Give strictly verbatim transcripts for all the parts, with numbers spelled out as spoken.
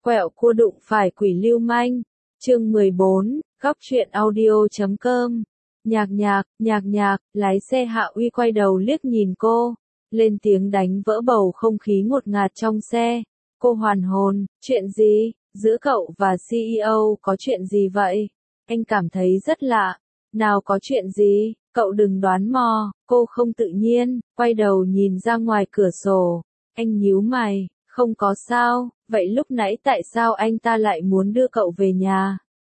Quẹo cua đụng phải quỷ lưu manh. Chương mười bốn, góc truyện audio chấm com. Nhạc nhạc, nhạc nhạc, lái xe Hạ Uy quay đầu liếc nhìn cô, lên tiếng đánh vỡ bầu không khí ngột ngạt trong xe. Cô hoàn hồn, chuyện gì? Giữa cậu và xê e ô có chuyện gì vậy? Anh cảm thấy rất lạ. Nào có chuyện gì? Cậu đừng đoán mò. Cô không tự nhiên, quay đầu nhìn ra ngoài cửa sổ. Anh nhíu mày, không có sao, vậy lúc nãy tại sao anh ta lại muốn đưa cậu về nhà?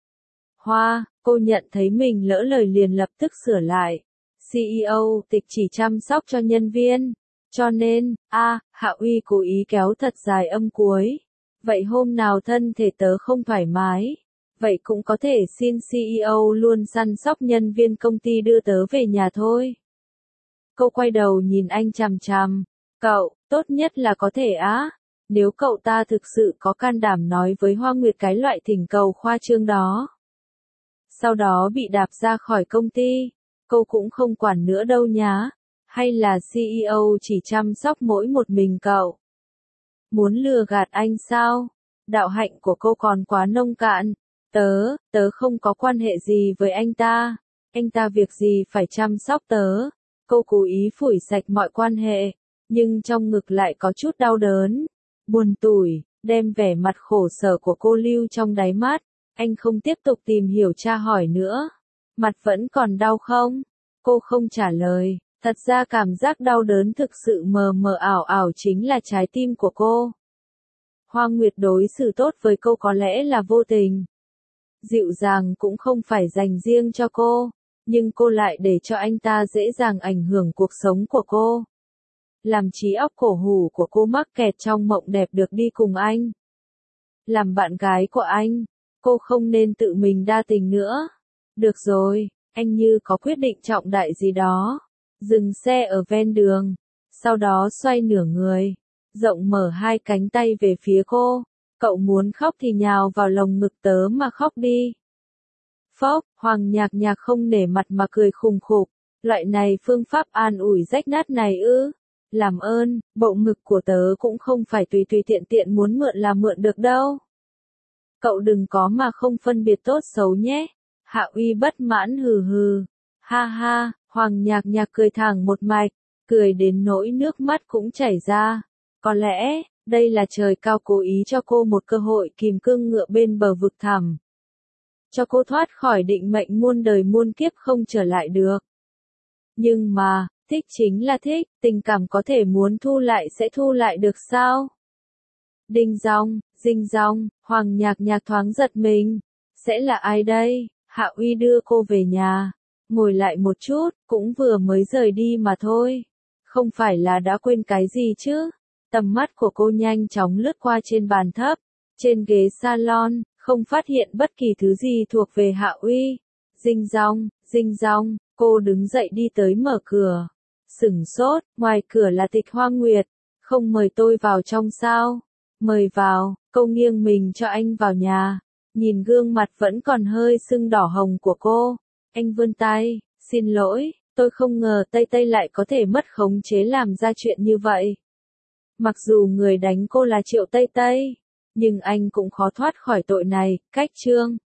Hoa, cô nhận thấy mình lỡ lời liền lập tức sửa lại. xê e ô tịch chỉ chăm sóc cho nhân viên. Cho nên, a, Hạ Uy cố ý kéo thật dài âm cuối. Vậy hôm nào thân thể tớ không thoải mái, vậy cũng có thể xin xê e ô luôn săn sóc nhân viên công ty đưa tớ về nhà thôi. Cô quay đầu nhìn anh chằm chằm. Cậu, tốt nhất là có thể á. Nếu cậu ta thực sự có can đảm nói với Hoa Nguyệt cái loại thỉnh cầu khoa trương đó, sau đó bị đạp ra khỏi công ty, cô cũng không quản nữa đâu nhá. Hay là xê e ô chỉ chăm sóc mỗi một mình cậu? Muốn lừa gạt anh sao? Đạo hạnh của cô còn quá nông cạn. Tớ, tớ không có quan hệ gì với anh ta. Anh ta việc gì phải chăm sóc tớ? Cô cố ý phủi sạch mọi quan hệ, nhưng trong ngực lại có chút đau đớn, buồn tủi, đem vẻ mặt khổ sở của cô lưu trong đáy mắt. Anh không tiếp tục tìm hiểu tra hỏi nữa. Mặt vẫn còn đau không? Cô không trả lời. Thật ra cảm giác đau đớn thực sự mờ mờ ảo ảo chính là trái tim của cô. Hoa Nguyệt đối xử tốt với cô có lẽ là vô tình. Dịu dàng cũng không phải dành riêng cho cô, nhưng cô lại để cho anh ta dễ dàng ảnh hưởng cuộc sống của cô. Làm trí óc cổ hủ của cô mắc kẹt trong mộng đẹp được đi cùng anh. Làm bạn gái của anh, cô không nên tự mình đa tình nữa. Được rồi, anh như có quyết định trọng đại gì đó. Dừng xe ở ven đường, sau đó xoay nửa người, rộng mở hai cánh tay về phía cô. Cậu muốn khóc thì nhào vào lồng ngực tớ mà khóc đi. Phốc, Hoàng Nhạc Nhạc không nể mặt mà cười khùng khục. Loại này phương pháp an ủi rách nát này ư? Làm ơn, bộ ngực của tớ cũng không phải tùy tùy tiện tiện muốn mượn là mượn được đâu. Cậu đừng có mà không phân biệt tốt xấu nhé. Hạ Uy bất mãn hừ hừ. Ha ha, Hoàng Nhạc Nhạc cười thẳng một mạch, cười đến nỗi nước mắt cũng chảy ra. Có lẽ, đây là trời cao cố ý cho cô một cơ hội kìm cương ngựa bên bờ vực thẳm. Cho cô thoát khỏi định mệnh muôn đời muôn kiếp không trở lại được. Nhưng mà, thích chính là thích, tình cảm có thể muốn thu lại sẽ thu lại được sao? Đinh dong, dinh dong, Hoàng Nhạc Nhạc thoáng giật mình. Sẽ là ai đây? Hạ Uy đưa cô về nhà. Ngồi lại một chút, cũng vừa mới rời đi mà thôi. Không phải là đã quên cái gì chứ? Tầm mắt của cô nhanh chóng lướt qua trên bàn thấp, trên ghế salon, không phát hiện bất kỳ thứ gì thuộc về Hạ Uy. Dinh dong, dinh dong, cô đứng dậy đi tới mở cửa. Sửng sốt, ngoài cửa là Tịch Hoa Nguyệt. Không mời tôi vào trong sao? Mời vào, cô nghiêng mình cho anh vào nhà. Nhìn gương mặt vẫn còn hơi sưng đỏ hồng của cô, anh vươn tay, xin lỗi, tôi không ngờ Tây Tây lại có thể mất khống chế làm ra chuyện như vậy. Mặc dù người đánh cô là Triệu Tây Tây, nhưng anh cũng khó thoát khỏi tội này. Cách chương